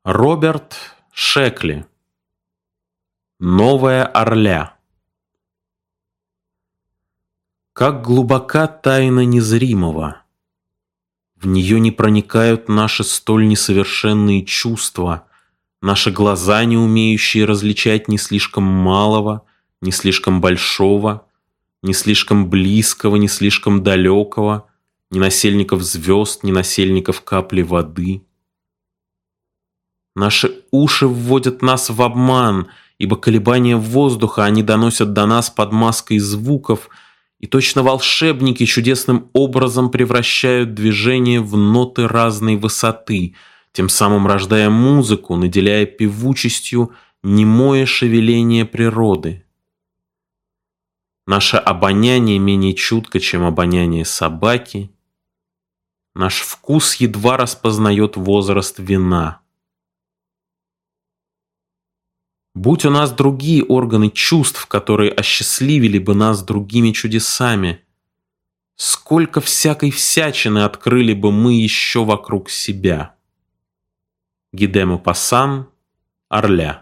Роберт Шекли. Новая Орля. Как глубока тайна незримого. В нее не проникают наши столь несовершенные чувства, наши глаза, не умеющие различать ни слишком малого, ни слишком большого, ни слишком близкого, ни слишком далекого, ни насельников звезд, ни насельников капли воды. Наши уши вводят нас в обман, ибо колебания воздуха они доносят до нас под маской звуков, и точно волшебники чудесным образом превращают движение в ноты разной высоты, тем самым рождая музыку, наделяя певучестью немое шевеление природы. Наше обоняние менее чутко, чем обоняние собаки. Наш вкус едва распознает возраст вина. Будь у нас другие органы чувств, которые осчастливили бы нас другими чудесами, сколько всякой всячины открыли бы мы еще вокруг себя. Ги де Мопассан, Орля.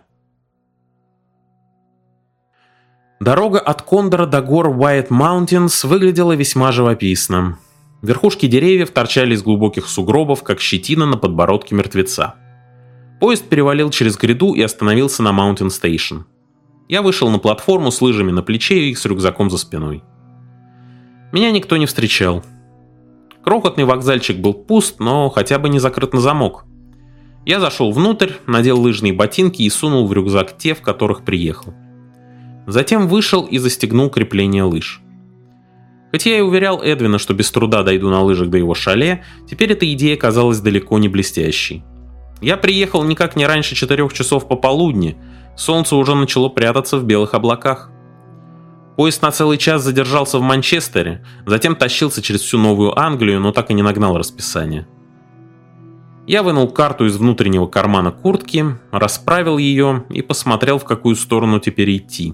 Дорога от Кондора до гор Уайт Маунтинс выглядела весьма живописно. Верхушки деревьев торчали из глубоких сугробов, как щетина на подбородке мертвеца. Поезд перевалил через гряду и остановился на Маунтин Стейшн. Я вышел на платформу с лыжами на плече и с рюкзаком за спиной. Меня никто не встречал. Крохотный вокзальчик был пуст, но хотя бы не закрыт на замок. Я зашел внутрь, надел лыжные ботинки и сунул в рюкзак те, в которых приехал. Затем вышел и застегнул крепление лыж. Хоть я и уверял Эдвина, что без труда дойду на лыжах до его шале, теперь эта идея казалась далеко не блестящей. Я приехал никак не раньше 4 часов пополудни, солнце уже начало прятаться в белых облаках. Поезд на целый час задержался в Манчестере, затем тащился через всю Новую Англию, но так и не нагнал расписание. Я вынул карту из внутреннего кармана куртки, расправил ее и посмотрел, в какую сторону теперь идти.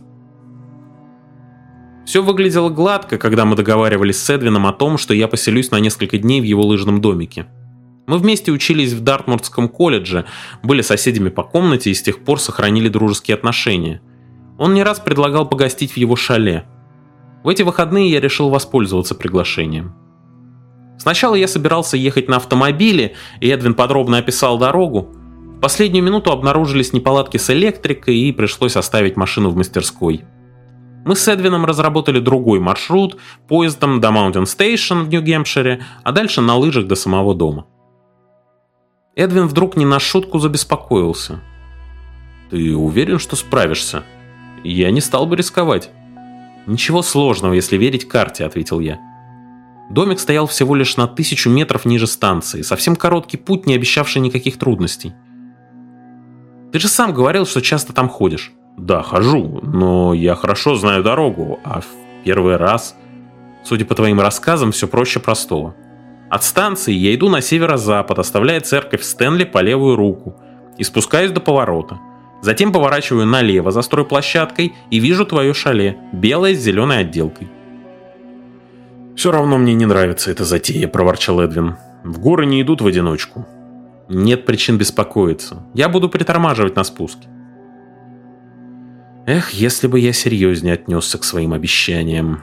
Все выглядело гладко, когда мы договаривались с Эдвином о том, что я поселюсь на несколько дней в его лыжном домике. Мы вместе учились в Дартмутском колледже, были соседями по комнате и с тех пор сохранили дружеские отношения. Он не раз предлагал погостить в его шале. В эти выходные я решил воспользоваться приглашением. Сначала я собирался ехать на автомобиле, и Эдвин подробно описал дорогу. В последнюю минуту обнаружились неполадки с электрикой, и пришлось оставить машину в мастерской. Мы с Эдвином разработали другой маршрут, поездом до Маунтин Стейшн в Нью-Гэмпшире, а дальше на лыжах до самого дома. Эдвин вдруг не на шутку забеспокоился. «Ты уверен, что справишься? Я не стал бы рисковать». «Ничего сложного, если верить карте», — ответил я. Домик стоял всего лишь на 1000 метров ниже станции, совсем короткий путь, не обещавший никаких трудностей. «Ты же сам говорил, что часто там ходишь». «Да, хожу, но я хорошо знаю дорогу, а в первый раз, судя по твоим рассказам, все проще простого. От станции я иду на северо-запад, оставляя церковь Стэнли по левую руку, и спускаюсь до поворота. Затем поворачиваю налево за стройплощадкой и вижу твое шале, белое с зеленой отделкой». «Все равно мне не нравится эта затея», — проворчал Эдвин. «В горы не идут в одиночку». «Нет причин беспокоиться. Я буду притормаживать на спуске». Эх, если бы я серьезнее отнесся к своим обещаниям.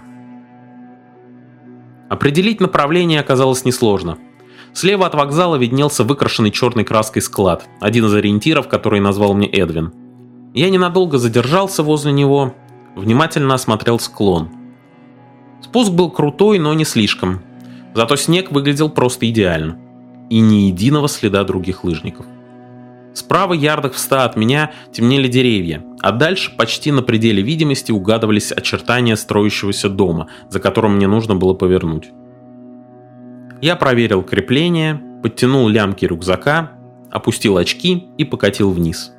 Определить направление оказалось несложно. Слева от вокзала виднелся выкрашенный черной краской склад, один из ориентиров, который назвал мне Эдвин. Я ненадолго задержался возле него, внимательно осмотрел склон. Спуск был крутой, но не слишком. Зато снег выглядел просто идеально. И ни единого следа других лыжников. Справа, ярдах в 100 от меня, темнели деревья, а дальше, почти на пределе видимости, угадывались очертания строящегося дома, за которым мне нужно было повернуть. Я проверил крепление, подтянул лямки рюкзака, опустил очки и покатил вниз.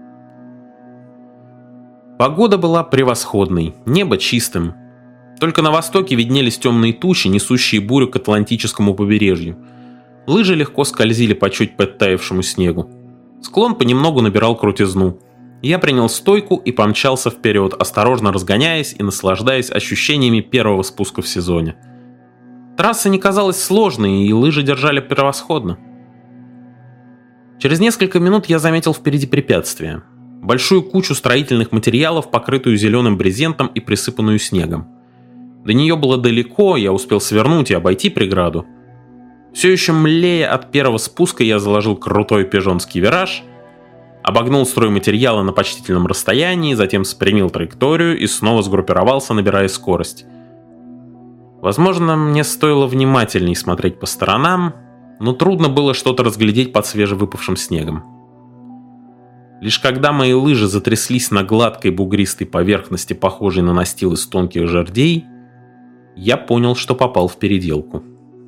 Погода была превосходной, небо чистым. Только на востоке виднелись темные тучи, несущие бурю к Атлантическому побережью. Лыжи легко скользили по чуть подтаявшему снегу. Склон понемногу набирал крутизну. Я принял стойку и помчался вперед, осторожно разгоняясь и наслаждаясь ощущениями первого спуска в сезоне. Трасса не казалась сложной, и лыжи держали превосходно. Через несколько минут я заметил впереди препятствие. Большую кучу строительных материалов, покрытую зеленым брезентом и присыпанную снегом. До нее было далеко, я успел свернуть и обойти преграду. Все еще млея от первого спуска, я заложил крутой пижонский вираж, обогнул стройматериалы на почтительном расстоянии, затем спрямил траекторию и снова сгруппировался, набирая скорость. Возможно, мне стоило внимательней смотреть по сторонам, но трудно было что-то разглядеть под свежевыпавшим снегом. Лишь когда мои лыжи затряслись на гладкой бугристой поверхности, похожей на настил из тонких жердей, я понял, что попал в переделку.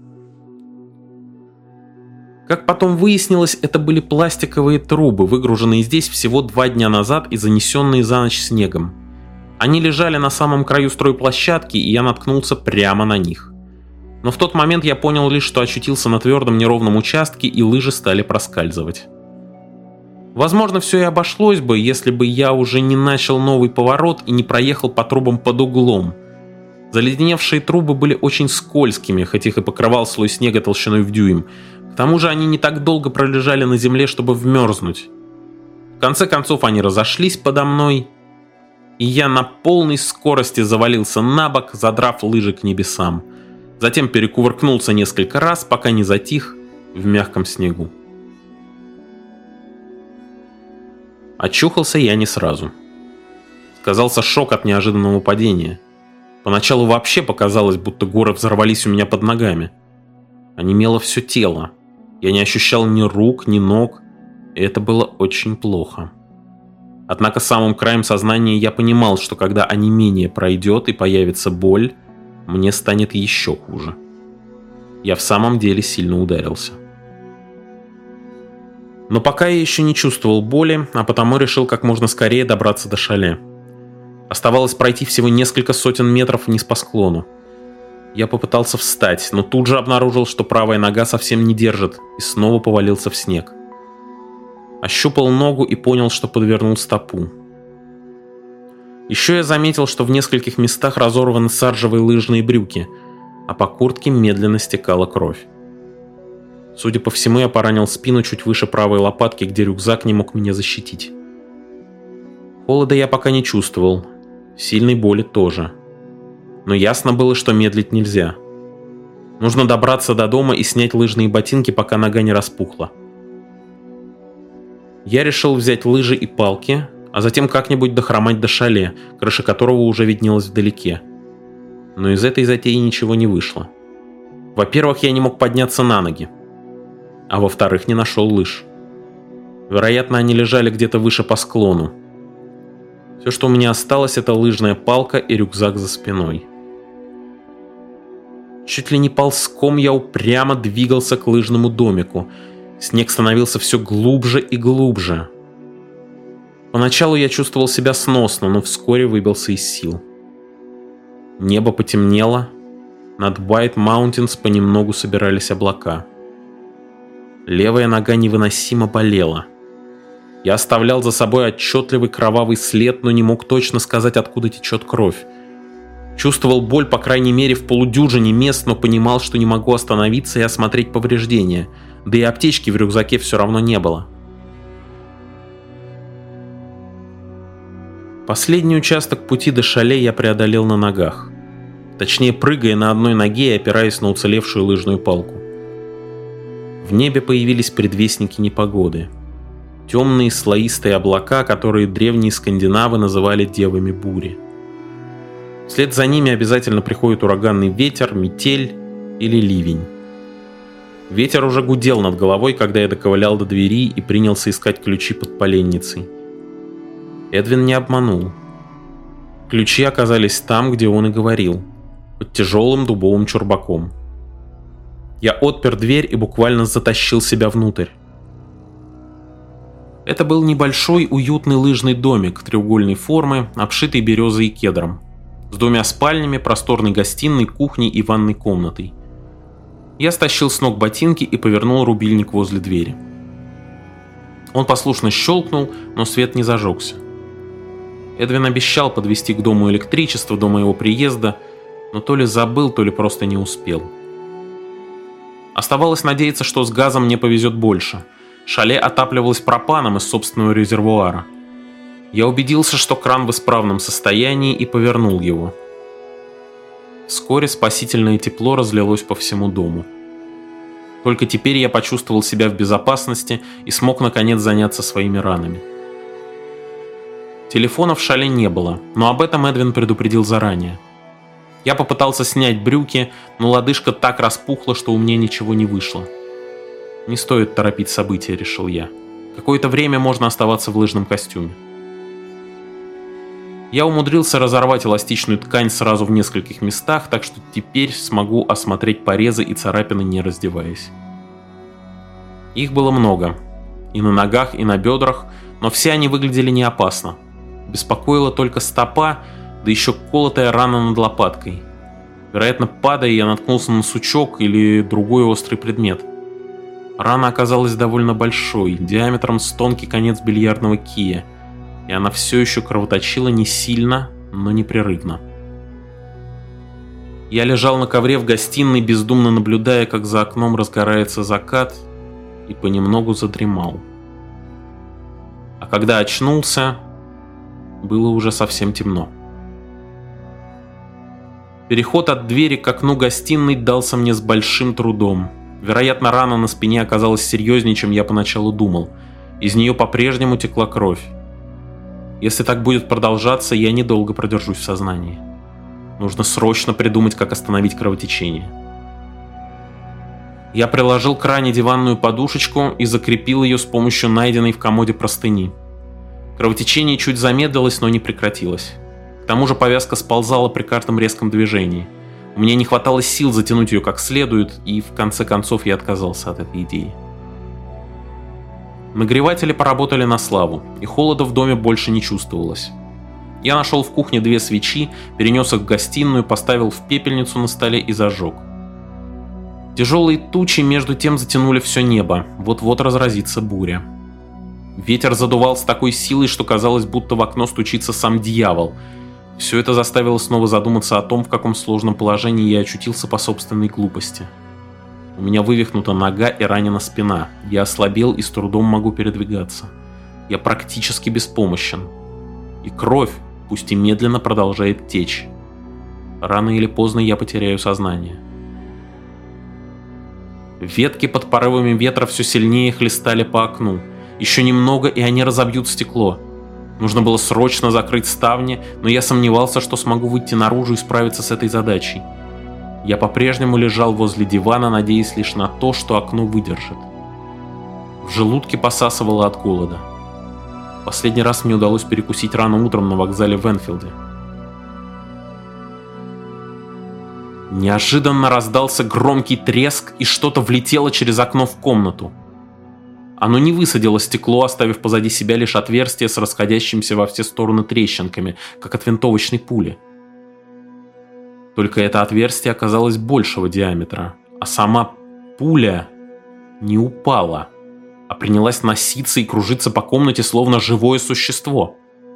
Как потом выяснилось, это были пластиковые трубы, выгруженные здесь всего 2 дня назад и занесенные за ночь снегом. Они лежали на самом краю стройплощадки, и я наткнулся прямо на них. Но в тот момент я понял лишь, что очутился на твердом неровном участке, и лыжи стали проскальзывать. Возможно, все и обошлось бы, если бы я уже не начал новый поворот и не проехал по трубам под углом. Заледеневшие трубы были очень скользкими, хоть их и покрывал слой снега толщиной в дюйм. К тому же они не так долго пролежали на земле, чтобы вмерзнуть. В конце концов они разошлись подо мной, и я на полной скорости завалился на бок, задрав лыжи к небесам. Затем перекувыркнулся несколько раз, пока не затих в мягком снегу. Очухался я не сразу. Сказался шок от неожиданного падения. Поначалу вообще показалось, будто горы взорвались у меня под ногами. Онемело все тело. Я не ощущал ни рук, ни ног, и это было очень плохо. Однако самым краем сознания я понимал, что когда онемение пройдет и появится боль, мне станет еще хуже. Я в самом деле сильно ударился. Но пока я еще не чувствовал боли, а потому решил как можно скорее добраться до шале. Оставалось пройти всего несколько сотен метров вниз по склону. Я попытался встать, но тут же обнаружил, что правая нога совсем не держит, и снова повалился в снег. Ощупал ногу и понял, что подвернул стопу. Еще я заметил, что в нескольких местах разорваны саржевые лыжные брюки, а по куртке медленно стекала кровь. Судя по всему, я поранил спину чуть выше правой лопатки, где рюкзак не мог меня защитить. Холода я пока не чувствовал, сильной боли тоже. Но ясно было, что медлить нельзя. Нужно добраться до дома и снять лыжные ботинки, пока нога не распухла. Я решил взять лыжи и палки, а затем как-нибудь дохромать до шале, крыша которого уже виднелась вдалеке. Но из этой затеи ничего не вышло. Во-первых, я не мог подняться на ноги. А во-вторых, не нашел лыж. Вероятно, они лежали где-то выше по склону. Все, что у меня осталось, это лыжная палка и рюкзак за спиной. Чуть ли не ползком я упрямо двигался к лыжному домику. Снег становился все глубже и глубже. Поначалу я чувствовал себя сносно, но вскоре выбился из сил. Небо потемнело, над White Mountains понемногу собирались облака. Левая нога невыносимо болела. Я оставлял за собой отчетливый кровавый след, но не мог точно сказать, откуда течет кровь. Чувствовал боль, по крайней мере, в полудюжине мест, но понимал, что не могу остановиться и осмотреть повреждения, да и аптечки в рюкзаке все равно не было. Последний участок пути до шале я преодолел на ногах. Точнее, прыгая на одной ноге и опираясь на уцелевшую лыжную палку. В небе появились предвестники непогоды. Темные слоистые облака, которые древние скандинавы называли девами бури. Вслед за ними обязательно приходит ураганный ветер, метель или ливень. Ветер уже гудел над головой, когда я доковылял до двери и принялся искать ключи под поленницей. Эдвин не обманул. Ключи оказались там, где он и говорил, под тяжелым дубовым чурбаком. Я отпер дверь и буквально затащил себя внутрь. Это был небольшой уютный лыжный домик треугольной формы, обшитый березой и кедром, с 2 спальнями, просторной гостиной, кухней и ванной комнатой. Я стащил с ног ботинки и повернул рубильник возле двери. Он послушно щелкнул, но свет не зажегся. Эдвин обещал подвести к дому электричество до моего приезда, но то ли забыл, то ли просто не успел. Оставалось надеяться, что с газом мне повезет больше. Шале отапливалось пропаном из собственного резервуара. Я убедился, что кран в исправном состоянии, и повернул его. Вскоре спасительное тепло разлилось по всему дому. Только теперь я почувствовал себя в безопасности и смог наконец заняться своими ранами. Телефона в шале не было, но об этом Эдвин предупредил заранее. Я попытался снять брюки, но лодыжка так распухла, что у меня ничего не вышло. Не стоит торопить события, решил я. Какое-то время можно оставаться в лыжном костюме. Я умудрился разорвать эластичную ткань сразу в нескольких местах, так что теперь смогу осмотреть порезы и царапины, не раздеваясь. Их было много. И на ногах, и на бедрах, но все они выглядели не опасно. Беспокоила только стопа, да еще колотая рана над лопаткой. Вероятно, падая, я наткнулся на сучок или другой острый предмет. Рана оказалась довольно большой, диаметром с тонкий конец бильярдного кия, и она все еще кровоточила не сильно, но непрерывно. Я лежал на ковре в гостиной, бездумно наблюдая, как за окном разгорается закат, и понемногу задремал. А когда очнулся, было уже совсем темно. Переход от двери к окну гостиной дался мне с большим трудом. Вероятно, рана на спине оказалась серьезнее, чем я поначалу думал. Из нее по-прежнему текла кровь. Если так будет продолжаться, я недолго продержусь в сознании. Нужно срочно придумать, как остановить кровотечение. Я приложил к ране диванную подушечку и закрепил ее с помощью найденной в комоде простыни. Кровотечение чуть замедлилось, но не прекратилось. К тому же повязка сползала при каждом резком движении. У меня не хватало сил затянуть ее как следует, и в конце концов я отказался от этой идеи. Нагреватели поработали на славу, и холода в доме больше не чувствовалось. Я нашел в кухне 2 свечи, перенес их в гостиную, поставил в пепельницу на столе и зажег. Тяжелые тучи между тем затянули все небо, вот-вот разразится буря. Ветер задувал с такой силой, что казалось, будто в окно стучится сам дьявол. Все это заставило снова задуматься о том, в каком сложном положении я очутился по собственной глупости. У меня вывихнута нога и ранена спина. Я ослабел и с трудом могу передвигаться. Я практически беспомощен. И кровь, пусть и медленно, продолжает течь. Рано или поздно я потеряю сознание. Ветки под порывами ветра все сильнее хлестали по окну. Еще немного, и они разобьют стекло. Нужно было срочно закрыть ставни, но я сомневался, что смогу выйти наружу и справиться с этой задачей. Я по-прежнему лежал возле дивана, надеясь лишь на то, что окно выдержит. В желудке посасывало от голода. Последний раз мне удалось перекусить рано утром на вокзале в Энфилде. Неожиданно раздался громкий треск, и что-то влетело через окно в комнату. Оно не высадило стекло, оставив позади себя лишь отверстие с расходящимися во все стороны трещинками, как от винтовочной пули. Только это отверстие оказалось большего диаметра, а сама пуля не упала, а принялась носиться и кружиться по комнате, словно живое существо.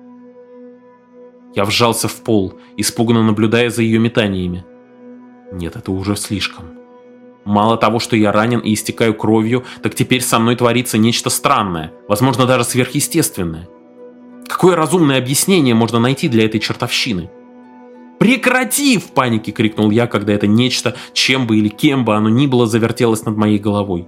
Я вжался в пол, испуганно наблюдая за ее метаниями. Нет, это уже слишком. Мало того, что я ранен и истекаю кровью, так теперь со мной творится нечто странное, возможно, даже сверхъестественное. Какое разумное объяснение можно найти для этой чертовщины? «Прекрати!» — в панике крикнул я, когда это нечто, чем бы или кем бы оно ни было, завертелось над моей головой.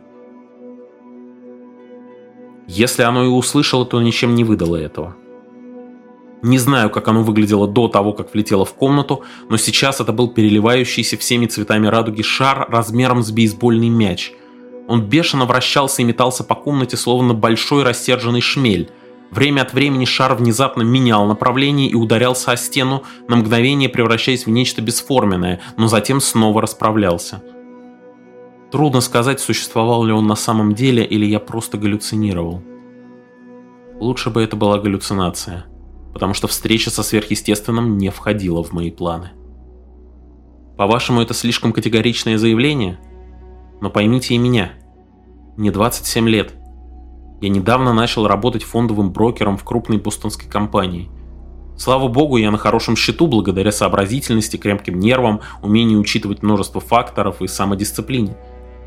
Если оно и услышало, то ничем не выдало этого. Не знаю, как оно выглядело до того, как влетело в комнату, но сейчас это был переливающийся всеми цветами радуги шар размером с бейсбольный мяч. Он бешено вращался и метался по комнате, словно большой рассерженный шмель. Время от времени шар внезапно менял направление и ударялся о стену, на мгновение превращаясь в нечто бесформенное, но затем снова расправлялся. Трудно сказать, существовал ли он на самом деле, или я просто галлюцинировал. Лучше бы это была галлюцинация, потому что встреча со сверхъестественным не входила в мои планы. По-вашему, это слишком категоричное заявление? Но поймите и меня. Мне 27 лет. Я недавно начал работать фондовым брокером в крупной бостонской компании. Слава богу, я на хорошем счету благодаря сообразительности, крепким нервам, умению учитывать множество факторов и самодисциплине.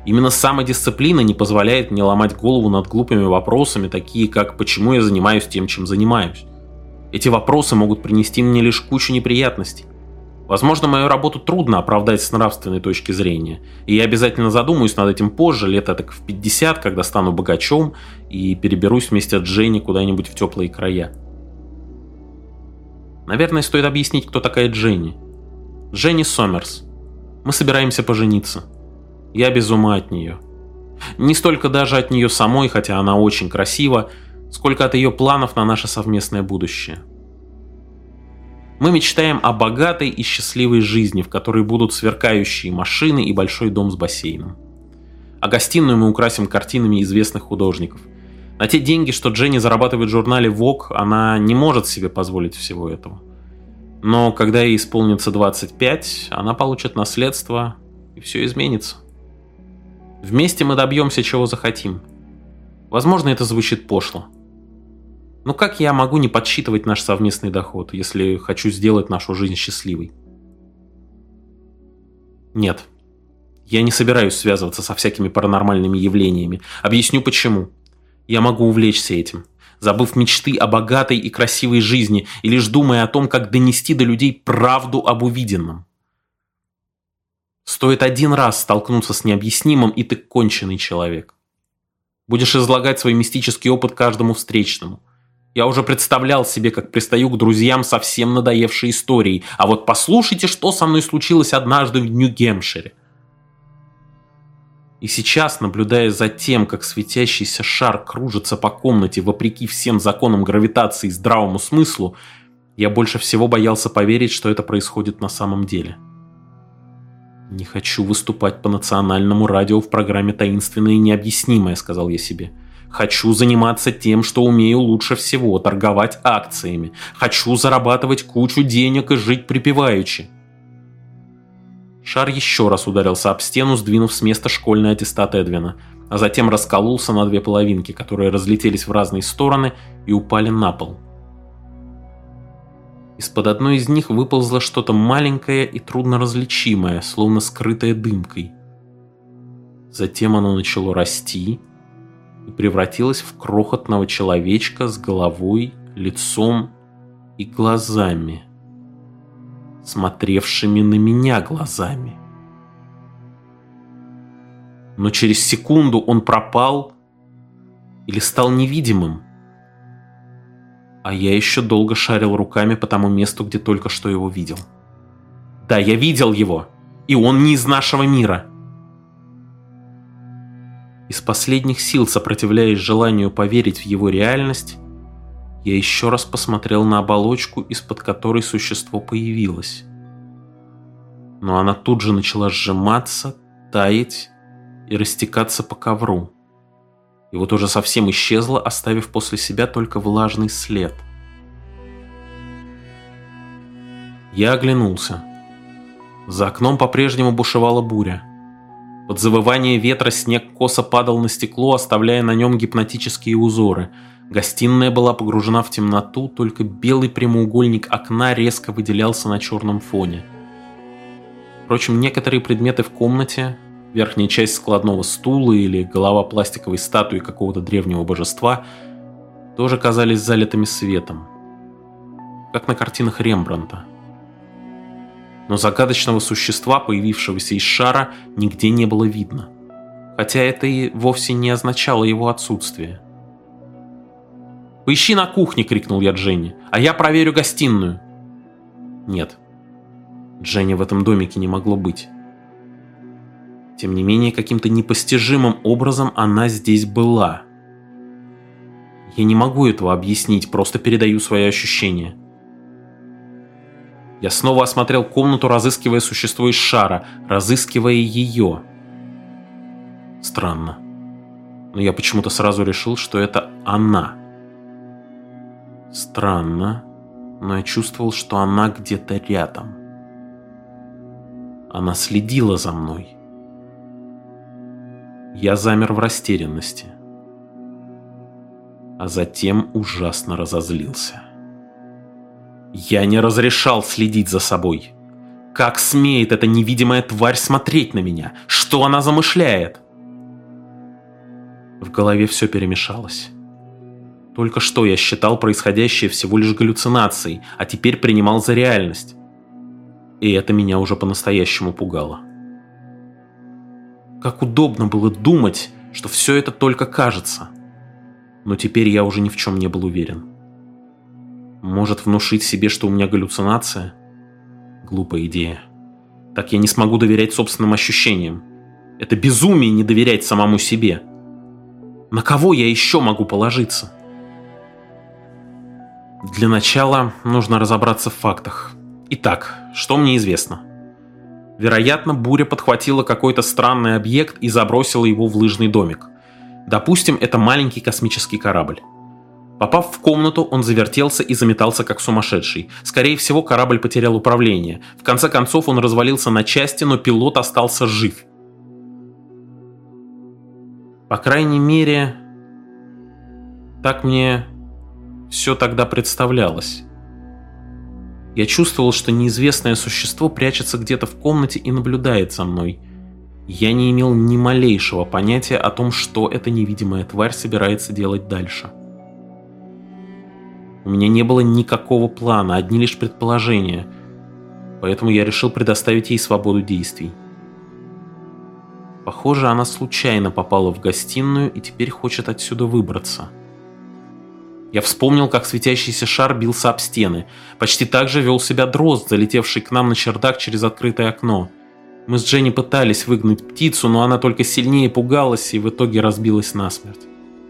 Именно самодисциплина не позволяет мне ломать голову над глупыми вопросами, такие как «почему я занимаюсь тем, чем занимаюсь?». Эти вопросы могут принести мне лишь кучу неприятностей. Возможно, мою работу трудно оправдать с нравственной точки зрения, и я обязательно задумаюсь над этим позже, лет так в 50, когда стану богачом и переберусь вместе с Дженни куда-нибудь в теплые края. Наверное, стоит объяснить, кто такая Дженни. Дженни Сомерс. Мы собираемся пожениться. Я без ума от нее. Не столько даже от нее самой, хотя она очень красива, сколько от ее планов на наше совместное будущее. Мы мечтаем о богатой и счастливой жизни, в которой будут сверкающие машины и большой дом с бассейном. А гостиную мы украсим картинами известных художников. На те деньги, что Дженни зарабатывает в журнале Vogue, она не может себе позволить всего этого. Но когда ей исполнится 25, она получит наследство, и все изменится. Вместе мы добьемся, чего захотим. Возможно, это звучит пошло. Но как я могу не подсчитывать наш совместный доход, если хочу сделать нашу жизнь счастливой? Нет, я не собираюсь связываться со всякими паранормальными явлениями. Объясню почему. Я могу увлечься этим, забыв мечты о богатой и красивой жизни и лишь думая о том, как донести до людей правду об увиденном. Стоит один раз столкнуться с необъяснимым, и ты конченый человек. Будешь излагать свой мистический опыт каждому встречному. Я уже представлял себе, как пристаю к друзьям совсем надоевшей историей. А вот послушайте, что со мной случилось однажды в Нью-Гэмпшире. И сейчас, наблюдая за тем, как светящийся шар кружится по комнате вопреки всем законам гравитации и здравому смыслу, я больше всего боялся поверить, что это происходит на самом деле. «Не хочу выступать по национальному радио в программе «Таинственное и необъяснимое», — сказал я себе. Хочу заниматься тем, что умею лучше всего, торговать акциями. Хочу зарабатывать кучу денег и жить припеваючи. Шар еще раз ударился об стену, сдвинув с места школьный аттестат Эдвина, а затем раскололся на две половинки, которые разлетелись в разные стороны и упали на пол. Из-под одной из них выползло что-то маленькое и трудноразличимое, словно скрытое дымкой. Затем оно начало расти и превратилась в крохотного человечка с головой, лицом и глазами, смотревшими на меня глазами. Но через секунду он пропал или стал невидимым, а я еще долго шарил руками по тому месту, где только что его видел. Да, я видел его, и он не из нашего мира. Из последних сил, сопротивляясь желанию поверить в его реальность, я еще раз посмотрел на оболочку, из-под которой существо появилось. Но она тут же начала сжиматься, таять и растекаться по ковру. И вот уже совсем исчезла, оставив после себя только влажный след. Я оглянулся. За окном по-прежнему бушевала буря. Под завывание ветра снег косо падал на стекло, оставляя на нем гипнотические узоры. Гостиная была погружена в темноту, только белый прямоугольник окна резко выделялся на черном фоне. Впрочем, некоторые предметы в комнате, верхняя часть складного стула или голова пластиковой статуи какого-то древнего божества, тоже казались залитыми светом, как на картинах Рембрандта. Но загадочного существа, появившегося из шара, нигде не было видно, хотя это и вовсе не означало его отсутствие. «Поищи на кухне!» — крикнул я Дженни. «А я проверю гостиную!» Нет, Дженни в этом домике не могло быть. Тем не менее, каким-то непостижимым образом она здесь была. Я не могу этого объяснить, просто передаю свои ощущения. Я снова осмотрел комнату, разыскивая существо из шара, разыскивая ее. Странно. Но я почему-то сразу решил, что это она. Странно, но я чувствовал, что она где-то рядом. Она следила за мной. Я замер в растерянности. А затем ужасно разозлился. Я не разрешал следить за собой. Как смеет эта невидимая тварь смотреть на меня? Что она замышляет? В голове все перемешалось. Только что я считал происходящее всего лишь галлюцинацией, а теперь принимал за реальность. И это меня уже по-настоящему пугало. Как удобно было думать, что все это только кажется. Но теперь я уже ни в чем не был уверен. Может, внушить себе, что у меня галлюцинация? Глупая идея. Так я не смогу доверять собственным ощущениям. Это безумие не доверять самому себе. На кого я еще могу положиться? Для начала нужно разобраться в фактах. Итак, что мне известно? Вероятно, буря подхватила какой-то странный объект и забросила его в лыжный домик. Допустим, это маленький космический корабль. Попав в комнату, он завертелся и заметался как сумасшедший. Скорее всего, корабль потерял управление. В конце концов, он развалился на части, но пилот остался жив. По крайней мере, так мне все тогда представлялось. Я чувствовал, что неизвестное существо прячется где-то в комнате и наблюдает за мной. Я не имел ни малейшего понятия о том, что эта невидимая тварь собирается делать дальше. У меня не было никакого плана, одни лишь предположения, поэтому я решил предоставить ей свободу действий. Похоже, она случайно попала в гостиную и теперь хочет отсюда выбраться. Я вспомнил, как светящийся шар бился об стены. Почти так же вел себя дрозд, залетевший к нам на чердак через открытое окно. Мы с Дженни пытались выгнать птицу, но она только сильнее пугалась и в итоге разбилась насмерть.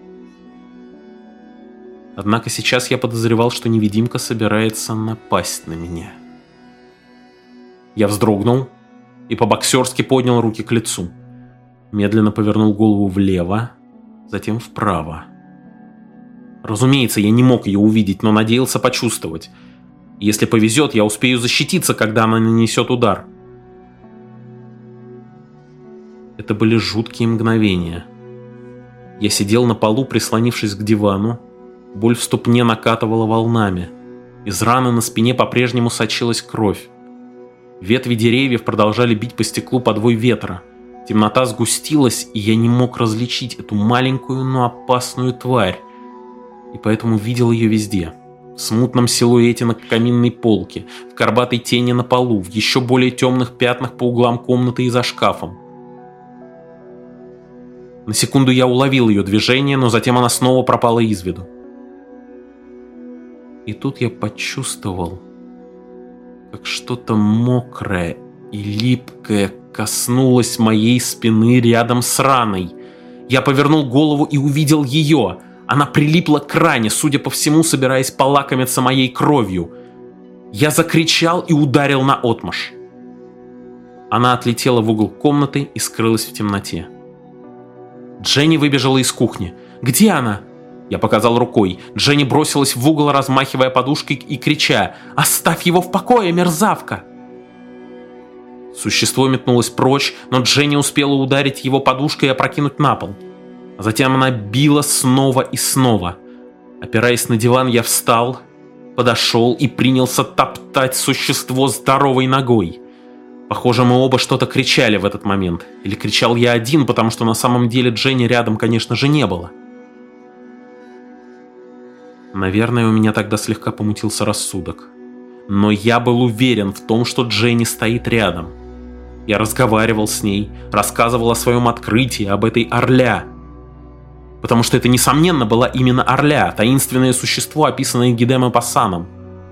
Однако сейчас я подозревал, что невидимка собирается напасть на меня. Я вздрогнул и по-боксерски поднял руки к лицу. Медленно повернул голову влево, затем вправо. Разумеется, я не мог ее увидеть, но надеялся почувствовать. Если повезет, я успею защититься, когда она нанесет удар. Это были жуткие мгновения. Я сидел на полу, прислонившись к дивану. Боль в ступне накатывала волнами. Из раны на спине по-прежнему сочилась кровь. Ветви деревьев продолжали бить по стеклу подвой ветра. Темнота сгустилась, и я не мог различить эту маленькую, но опасную тварь. И поэтому видел ее везде. В смутном силуэте на каминной полке, в горбатой тени на полу, в еще более темных пятнах по углам комнаты и за шкафом. На секунду я уловил ее движение, но затем она снова пропала из виду. И тут я почувствовал, как что-то мокрое и липкое коснулось моей спины рядом с раной. Я повернул голову и увидел ее. Она прилипла к ране, судя по всему, собираясь полакомиться моей кровью. Я закричал и ударил наотмашь. Она отлетела в угол комнаты и скрылась в темноте. Дженни выбежала из кухни. «Где она?» Я показал рукой. Дженни бросилась в угол, размахивая подушкой и крича: «Оставь его в покое, мерзавка!» Существо метнулось прочь, но Дженни успела ударить его подушкой и опрокинуть на пол. Затем она била снова и снова. Опираясь на диван, я встал, подошел и принялся топтать существо здоровой ногой. Похоже, мы оба что-то кричали в этот момент. Или кричал я один, потому что на самом деле Дженни рядом, конечно же, не было. Наверное, у меня тогда слегка помутился рассудок. Но я был уверен в том, что Дженни стоит рядом. Я разговаривал с ней, рассказывал о своем открытии, об этой Орля. Потому что это, несомненно, была именно Орля, таинственное существо, описанное Гидем Мопассаном.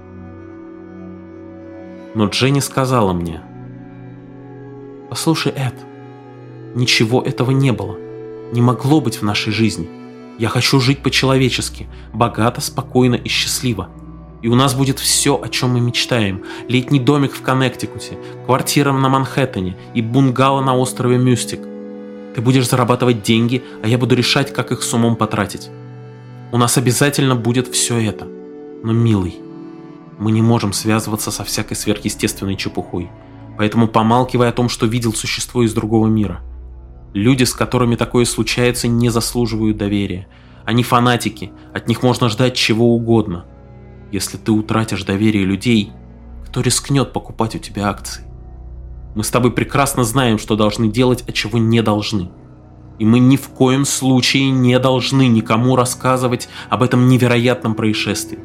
Но Дженни сказала мне: «Послушай, Эд, ничего этого не было, не могло быть в нашей жизни. Я хочу жить по-человечески, богато, спокойно и счастливо. И у нас будет все, о чем мы мечтаем. Летний домик в Коннектикуте, квартира на Манхэттене и бунгало на острове Мюстик. Ты будешь зарабатывать деньги, а я буду решать, как их с умом потратить. У нас обязательно будет все это. Но, милый, мы не можем связываться со всякой сверхъестественной чепухой. Поэтому помалкивай о том, что видел существо из другого мира. Люди, с которыми такое случается, не заслуживают доверия. Они фанатики, от них можно ждать чего угодно. Если ты утратишь доверие людей, кто рискнет покупать у тебя акции? Мы с тобой прекрасно знаем, что должны делать, а чего не должны. И мы ни в коем случае не должны никому рассказывать об этом невероятном происшествии.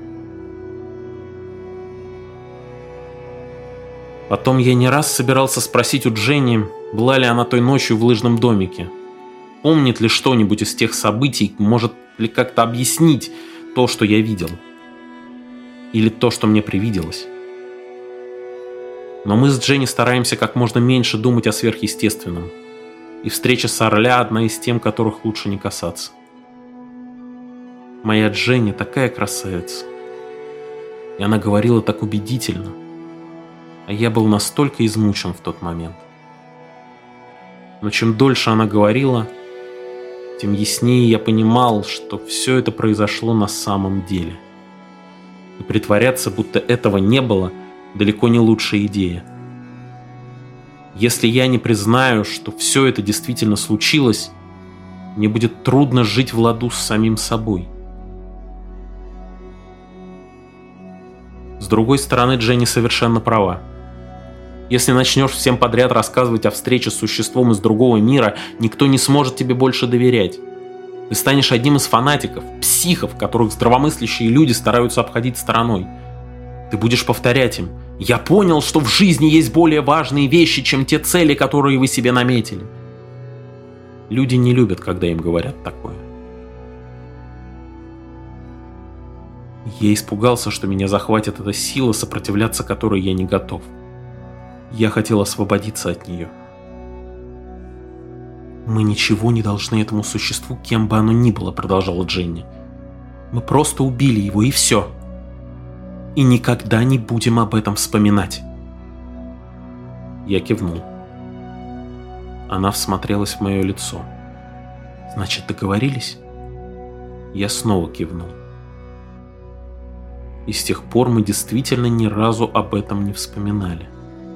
Потом я не раз собирался спросить у Дженни, была ли она той ночью в лыжном домике. Помнит ли что-нибудь из тех событий, может ли как-то объяснить то, что я видел. Или то, что мне привиделось. Но мы с Дженни стараемся как можно меньше думать о сверхъестественном. И встреча с Орля одна из тем, которых лучше не касаться. Моя Дженни такая красавица. И она говорила так убедительно. А я был настолько измучен в тот момент. Но чем дольше она говорила, тем яснее я понимал, что все это произошло на самом деле. И притворяться, будто этого не было, далеко не лучшая идея. Если я не признаю, что все это действительно случилось, мне будет трудно жить в ладу с самим собой. С другой стороны, Дженни совершенно права. Если начнешь всем подряд рассказывать о встрече с существом из другого мира, никто не сможет тебе больше доверять. Ты станешь одним из фанатиков, психов, которых здравомыслящие люди стараются обходить стороной. Ты будешь повторять им: «Я понял, что в жизни есть более важные вещи, чем те цели, которые вы себе наметили». Люди не любят, когда им говорят такое. Я испугался, что меня захватит эта сила, сопротивляться которой я не готов. Я хотел освободиться от нее. «Мы ничего не должны этому существу, кем бы оно ни было», — продолжала Дженни. «Мы просто убили его, и все. И никогда не будем об этом вспоминать». Я кивнул. Она всмотрелась в мое лицо. «Значит, договорились?» Я снова кивнул. И с тех пор мы действительно ни разу об этом не вспоминали.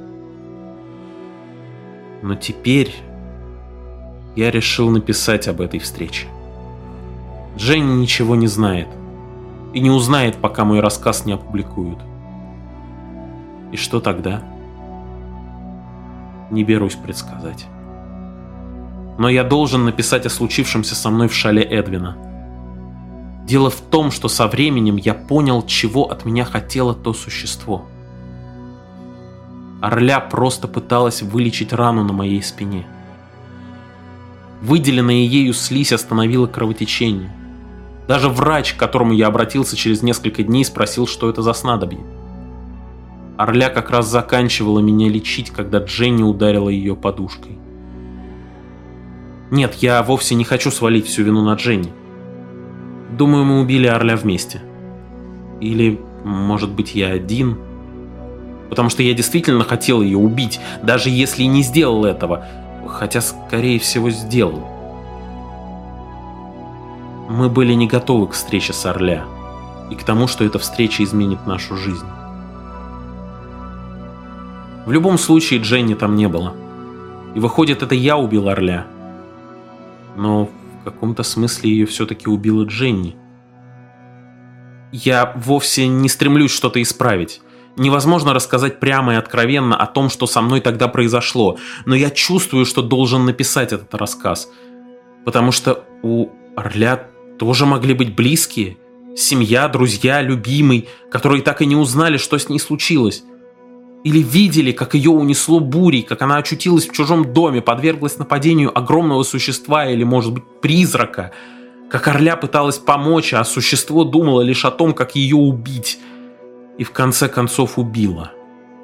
Но теперь я решил написать об этой встрече. Дженни ничего не знает. И не узнает, пока мой рассказ не опубликуют. И что тогда? Не берусь предсказать. Но я должен написать о случившемся со мной в шале Эдвина. Дело в том, что со временем я понял, чего от меня хотело то существо. Орля просто пыталась вылечить рану на моей спине. Выделенная ею слизь остановила кровотечение. Даже врач, к которому я обратился через несколько дней, спросил, что это за снадобье. Орля как раз заканчивала меня лечить, когда Дженни ударила ее подушкой. Нет, я вовсе не хочу свалить всю вину на Дженни. Думаю, мы убили Орля вместе. Или, может быть, я один. Потому что я действительно хотел ее убить, даже если и не сделал этого. Хотя, скорее всего, сделал. Мы были не готовы к встрече с Орля. И к тому, что эта встреча изменит нашу жизнь. В любом случае, Дженни там не было. И выходит, это я убил Орля. Но в каком-то смысле ее все-таки убила Дженни. Я вовсе не стремлюсь что-то исправить. Невозможно рассказать прямо и откровенно о том, что со мной тогда произошло, но я чувствую, что должен написать этот рассказ. Потому что у Орля тоже могли быть близкие, семья, друзья, любимый, которые так и не узнали, что с ней случилось. Или видели, как ее унесло бурей, как она очутилась в чужом доме, подверглась нападению огромного существа или, может быть, призрака. Как Орля пыталась помочь, а существо думало лишь о том, как ее убить. И в конце концов убила.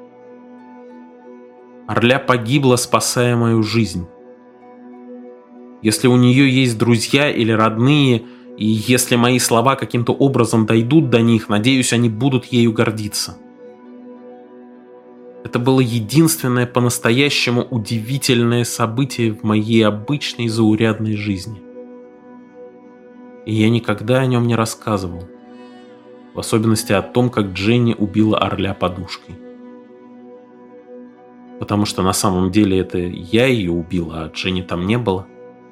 Орля погибла, спасая мою жизнь. Если у нее есть друзья или родные, и если мои слова каким-то образом дойдут до них, надеюсь, они будут ею гордиться. Это было единственное по-настоящему удивительное событие в моей обычной заурядной жизни. И я никогда о нем не рассказывал. В особенности о том, как Дженни убила Орля подушкой. Потому что на самом деле это я ее убил, а Дженни там не было.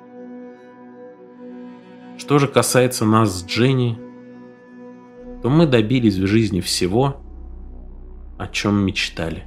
Что же касается нас с Дженни, то мы добились в жизни всего, о чем мечтали.